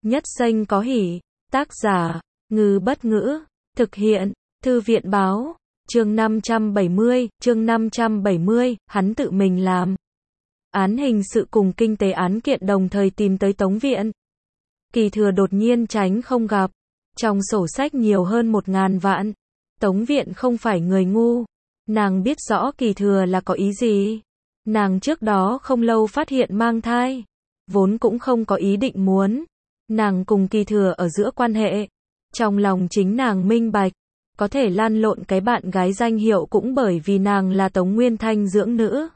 Nhất xanh có hỉ. Tác giả, Ngư Bất Ngữ. Thực hiện, Thư viện Báo. Chương 570, hắn tự mình làm. Án hình sự cùng kinh tế án kiện đồng thời tìm tới Tống Viện. Kỳ Thừa đột nhiên tránh không gặp. Trong sổ sách nhiều hơn 1.000 vạn. Tống Viện không phải người ngu. Nàng biết rõ Kỳ Thừa là có ý gì. Nàng trước đó không lâu phát hiện mang thai. Vốn cũng không có ý định muốn. Nàng cùng Kỳ Thừa ở giữa quan hệ. Trong lòng chính nàng minh bạch. Có thể lan lộn cái bạn gái danh hiệu cũng bởi vì nàng là Tống Nguyên Thanh dưỡng nữ.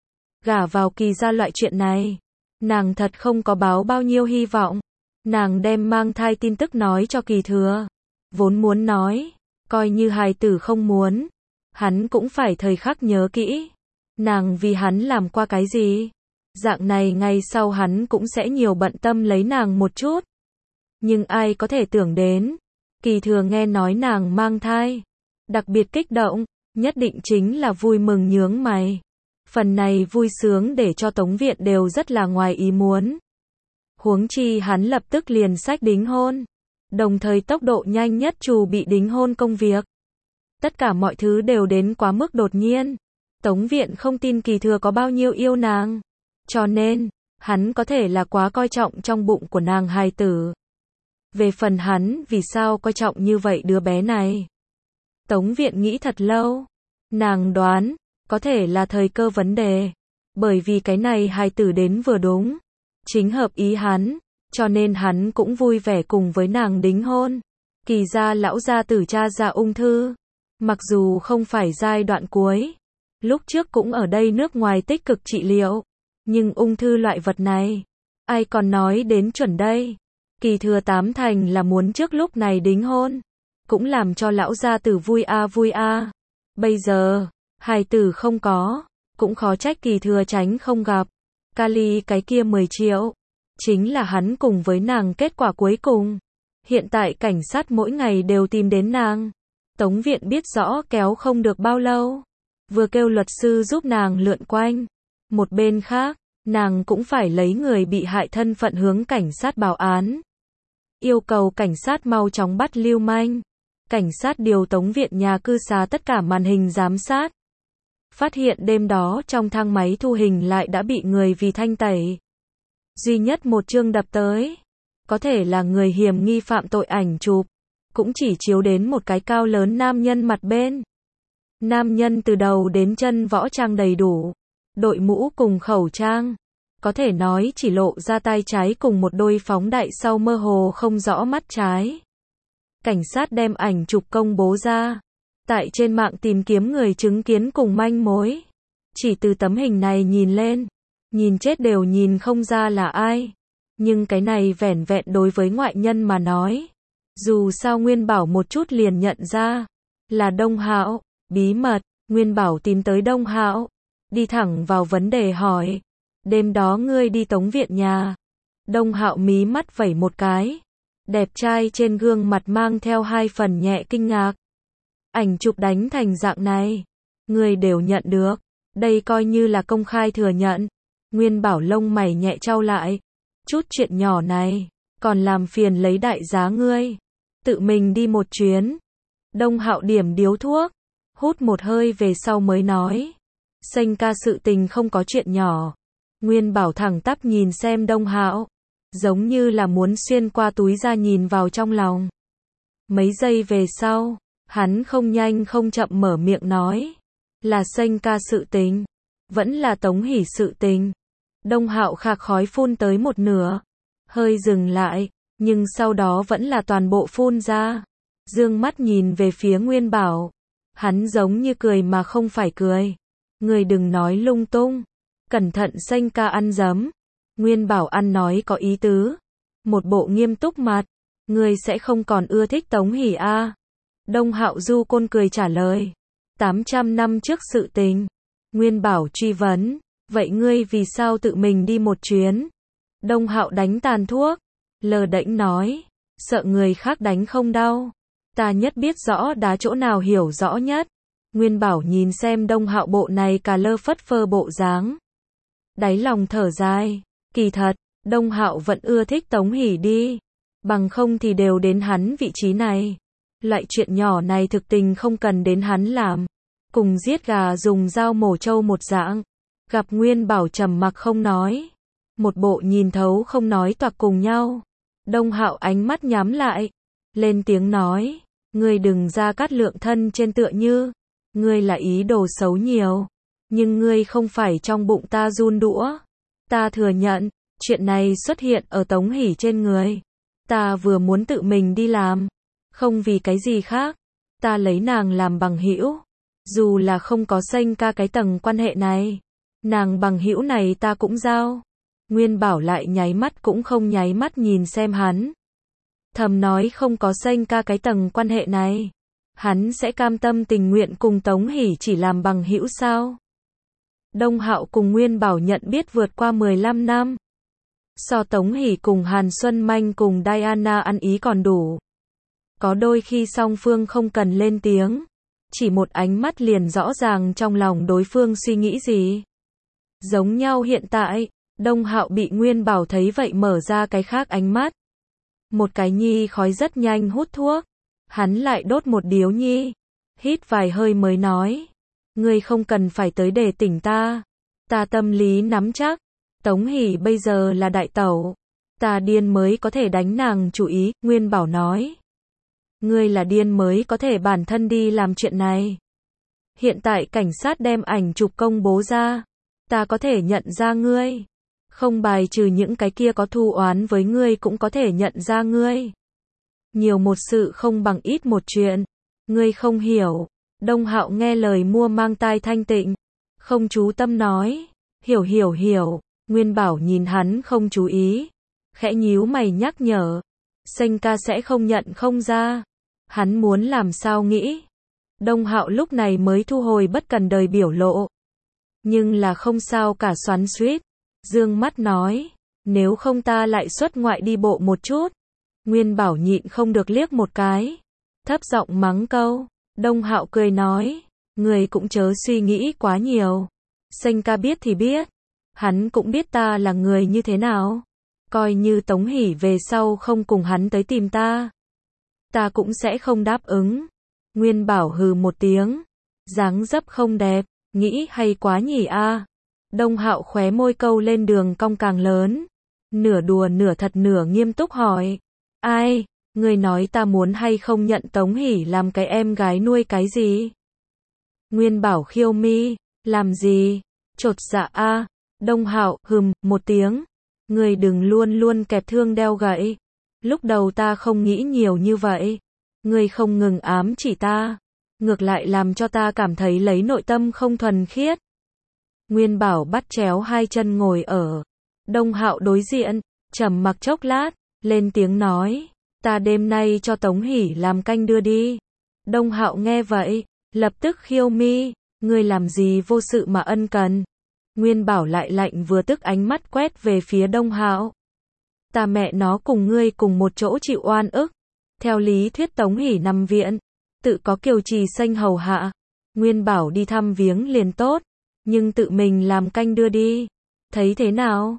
Gả vào Kỳ gia loại chuyện này. Nàng thật không có báo bao nhiêu hy vọng. Nàng đem mang thai tin tức nói cho Kỳ Thừa. Vốn muốn nói. Coi như hài tử không muốn. Hắn cũng phải thời khắc nhớ kỹ. Nàng vì hắn làm qua cái gì. Dạng này ngày sau hắn cũng sẽ nhiều bận tâm lấy nàng một chút. Nhưng ai có thể tưởng đến. Kỳ Thừa nghe nói nàng mang thai. Đặc biệt kích động. Nhất định chính là vui mừng nhướng mày. Phần này vui sướng để cho Tống Viện đều rất là ngoài ý muốn. Huống chi hắn lập tức liền xách đính hôn. Đồng thời tốc độ nhanh nhất chuẩn bị đính hôn công việc. Tất cả mọi thứ đều đến quá mức đột nhiên. Tống Viện không tin Kỳ Thừa có bao nhiêu yêu nàng. Cho nên, hắn có thể là quá coi trọng trong bụng của nàng hài tử. Về phần hắn, vì sao coi trọng như vậy đứa bé này? Tống Viện nghĩ thật lâu. Nàng đoán, có thể là thời cơ vấn đề. Bởi vì cái này hài tử đến vừa đúng. Chính hợp ý hắn, cho nên hắn cũng vui vẻ cùng với nàng đính hôn. Kỳ gia lão gia tử cha ra ung thư. Mặc dù không phải giai đoạn cuối. Lúc trước cũng ở đây nước ngoài tích cực trị liệu. Nhưng ung thư loại vật này, ai còn nói đến chuẩn đây. Kỳ Thừa tám thành là muốn trước lúc này đính hôn. Cũng làm cho lão gia tử vui a. Bây giờ, hài tử không có. Cũng khó trách Kỳ Thừa tránh không gặp. Kali cái kia 10 triệu. Chính là hắn cùng với nàng kết quả cuối cùng. Hiện tại cảnh sát mỗi ngày đều tìm đến nàng. Tống Viện biết rõ kéo không được bao lâu. Vừa kêu luật sư giúp nàng lượn quanh. Một bên khác, nàng cũng phải lấy người bị hại thân phận hướng cảnh sát báo án. Yêu cầu cảnh sát mau chóng bắt lưu manh. Cảnh sát điều Tống Viện nhà cư xá tất cả màn hình giám sát. Phát hiện đêm đó trong thang máy thu hình lại đã bị người vì thanh tẩy. Duy nhất một chương đập tới. Có thể là người hiểm nghi phạm tội ảnh chụp. Cũng chỉ chiếu đến một cái cao lớn nam nhân mặt bên. Nam nhân từ đầu đến chân võ trang đầy đủ. Đội mũ cùng khẩu trang. Có thể nói chỉ lộ ra tay trái cùng một đôi phóng đại sau mơ hồ không rõ mắt trái. Cảnh sát đem ảnh chụp công bố ra. Tại trên mạng tìm kiếm người chứng kiến cùng manh mối. Chỉ từ tấm hình này nhìn lên. Nhìn chết đều nhìn không ra là ai. Nhưng cái này vẻn vẹn đối với ngoại nhân mà nói. Dù sao Nguyên Bảo một chút liền nhận ra. Là Đông Hạo. Bí mật, Nguyên Bảo tìm tới Đông Hạo. Đi thẳng vào vấn đề hỏi. Đêm đó ngươi đi Tống Viện nhà. Đông Hạo mí mắt vẩy một cái. Đẹp trai trên gương mặt mang theo hai phần nhẹ kinh ngạc. Ảnh chụp đánh thành dạng này. Ngươi đều nhận được. Đây coi như là công khai thừa nhận. Nguyên Bảo lông mày nhẹ chau lại. Chút chuyện nhỏ này. Còn làm phiền lấy đại giá ngươi. Tự mình đi một chuyến. Đông Hạo điểm điếu thuốc. Hút một hơi về sau mới nói. Xanh ca sự tình không có chuyện nhỏ. Nguyên Bảo thẳng tắp nhìn xem Đông Hạo. Giống như là muốn xuyên qua túi ra nhìn vào trong lòng. Mấy giây về sau. Hắn không nhanh không chậm mở miệng nói. Là xanh ca sự tình. Vẫn là Tống Hỷ sự tình. Đông Hạo khạc khói phun tới một nửa. Hơi dừng lại. Nhưng sau đó vẫn là toàn bộ phun ra. Dương mắt nhìn về phía Nguyên Bảo. Hắn giống như cười mà không phải cười. Người đừng nói lung tung. Cẩn thận xanh ca ăn giấm. Nguyên Bảo ăn nói có ý tứ. Một bộ nghiêm túc mặt. Người sẽ không còn ưa thích Tống Hỷ a. Đông Hạo du côn cười trả lời. 800 năm trước sự tình. Nguyên Bảo truy vấn. Vậy ngươi vì sao tự mình đi một chuyến? Đông Hạo đánh tàn thuốc. Lờ đễnh nói. Sợ người khác đánh không đau. Ta nhất biết rõ đá chỗ nào hiểu rõ nhất. Nguyên Bảo nhìn xem Đông Hạo bộ này cà lơ phất phơ bộ dáng. Đáy lòng thở dài. Kỳ thật, Đông Hạo vẫn ưa thích Tống Hỷ đi. bằng không thì đều đến hắn vị trí này. Loại chuyện nhỏ này thực tình không cần đến hắn làm. Cùng giết gà dùng dao mổ trâu một dạng. Gặp Nguyên Bảo trầm mặc không nói. Một bộ nhìn thấu không nói toạc cùng nhau. Đông Hạo ánh mắt nhắm lại. Lên tiếng nói. Ngươi đừng ra Cát Lượng thân trên tựa như. Ngươi là ý đồ xấu nhiều. Nhưng ngươi không phải trong bụng ta run đũa. Ta thừa nhận. Chuyện này xuất hiện ở Tống Hỷ trên người. Ta vừa muốn tự mình đi làm. Không vì cái gì khác. Ta lấy nàng làm bằng hữu. Dù là không có xanh ca cái tầng quan hệ này. Nàng bằng hữu này ta cũng giao. Nguyên Bảo lại nháy mắt cũng không nháy mắt nhìn xem hắn. Thầm nói không có xanh ca cái tầng quan hệ này. Hắn sẽ cam tâm tình nguyện cùng Tống Hỷ chỉ làm bằng hữu sao? Đông Hạo cùng Nguyên Bảo nhận biết vượt qua 15 năm. So Tống Hỷ cùng Hàn Xuân Manh cùng Diana ăn ý còn đủ. Có đôi khi song phương không cần lên tiếng. Chỉ một ánh mắt liền rõ ràng trong lòng đối phương suy nghĩ gì. Giống nhau hiện tại, Đông Hạo bị Nguyên Bảo thấy vậy mở ra cái khác ánh mắt. Một cái nhi khói rất nhanh hút thuốc. Hắn lại đốt một điếu nhi. Hít vài hơi mới nói. Ngươi không cần phải tới để tỉnh ta. Ta tâm lý nắm chắc. Tống Hỷ bây giờ là đại tẩu. Ta điên mới có thể đánh nàng chủ ý, Nguyên Bảo nói. Ngươi là điên mới có thể bản thân đi làm chuyện này. Hiện tại cảnh sát đem ảnh chụp công bố ra. Ta có thể nhận ra ngươi. Không bài trừ những cái kia có thù oán với ngươi cũng có thể nhận ra ngươi. Nhiều một sự không bằng ít một chuyện. Ngươi không hiểu. Đông Hạo nghe lời mua mang tai thanh tịnh. Không chú tâm nói. Hiểu. Nguyên Bảo nhìn hắn không chú ý. Khẽ nhíu mày nhắc nhở. Xanh ca sẽ không nhận không ra. Hắn muốn làm sao nghĩ. Đông Hạo lúc này mới thu hồi bất cần đời biểu lộ. Nhưng là không sao cả xoắn xuýt. Dương mắt nói. Nếu không ta lại xuất ngoại đi bộ một chút. Nguyên Bảo nhịn không được liếc một cái. Thấp giọng mắng câu. Đông Hạo cười nói. Người cũng chớ suy nghĩ quá nhiều. Xanh ca biết thì biết. Hắn cũng biết ta là người như thế nào. Coi như Tống Hỷ về sau không cùng hắn tới tìm ta. Ta cũng sẽ không đáp ứng. Nguyên Bảo hừ một tiếng. Dáng dấp không đẹp. Nghĩ hay quá nhỉ a. Đông Hạo khóe môi câu lên đường cong càng lớn. Nửa đùa nửa thật nửa nghiêm túc hỏi. Ai, người nói ta muốn hay không nhận Tống Hỷ làm cái em gái nuôi cái gì? Nguyên Bảo khiêu mi. Làm gì? Chột dạ a. Đông Hạo một tiếng. Người đừng luôn luôn kẹp thương đeo gậy. Lúc đầu ta không nghĩ nhiều như vậy. Người không ngừng ám chỉ ta. Ngược lại làm cho ta cảm thấy lấy nội tâm không thuần khiết. Nguyên Bảo bắt chéo hai chân ngồi ở. Đông Hạo đối diện. Trầm mặc chốc lát. Lên tiếng nói. Ta đêm nay cho Tống Hỷ làm canh đưa đi. Đông Hạo nghe vậy. Lập tức khiêu mi. Ngươi làm gì vô sự mà ân cần. Nguyên Bảo lại lạnh vừa tức ánh mắt quét về phía Đông Hạo. Ta mẹ nó cùng ngươi cùng một chỗ chịu oan ức. Theo lý thuyết Tống Hỷ nằm viện. Tự có Kiều Trì Xanh hầu hạ. Nguyên Bảo đi thăm viếng liền tốt. Nhưng tự mình làm canh đưa đi. Thấy thế nào?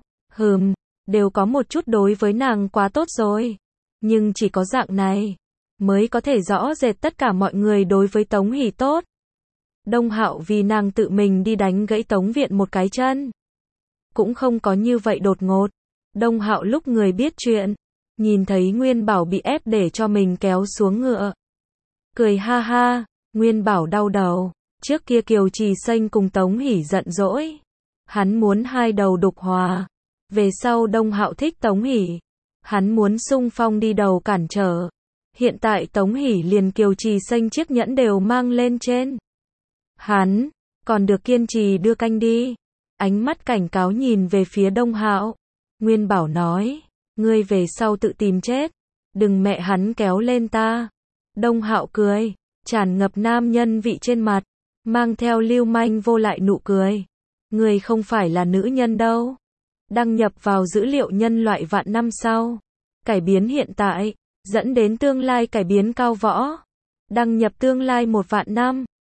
Đều có một chút đối với nàng quá tốt rồi. Nhưng chỉ có dạng này. Mới có thể rõ rệt tất cả mọi người đối với Tống Hỷ tốt. Đông Hạo vì nàng tự mình đi đánh gãy Tống Viện một cái chân. Cũng không có như vậy đột ngột. Đông Hạo lúc người biết chuyện. Nhìn thấy Nguyên Bảo bị ép để cho mình kéo xuống ngựa. Cười ha ha. Nguyên Bảo đau đầu. Trước kia Kiều Trì Xanh cùng Tống Hỷ giận dỗi. Hắn muốn hai đầu đục hòa. Về sau Đông Hạo thích Tống Hỷ. Hắn muốn xung phong đi đầu cản trở. Hiện tại Tống Hỷ liền Kiều Trì Xanh chiếc nhẫn đều mang lên trên. Hắn còn được kiên trì đưa canh đi. Ánh mắt cảnh cáo nhìn về phía Đông Hạo. Nguyên Bảo nói. Ngươi về sau tự tìm chết. Đừng mẹ hắn kéo lên ta. Đông Hạo cười. Tràn ngập nam nhân vị trên mặt. Mang theo lưu manh vô lại nụ cười. Ngươi không phải là nữ nhân đâu. Đăng nhập vào dữ liệu nhân loại vạn năm sau. Cải biến hiện tại. Dẫn đến tương lai cải biến cao võ. Đăng nhập tương lai 1 vạn năm.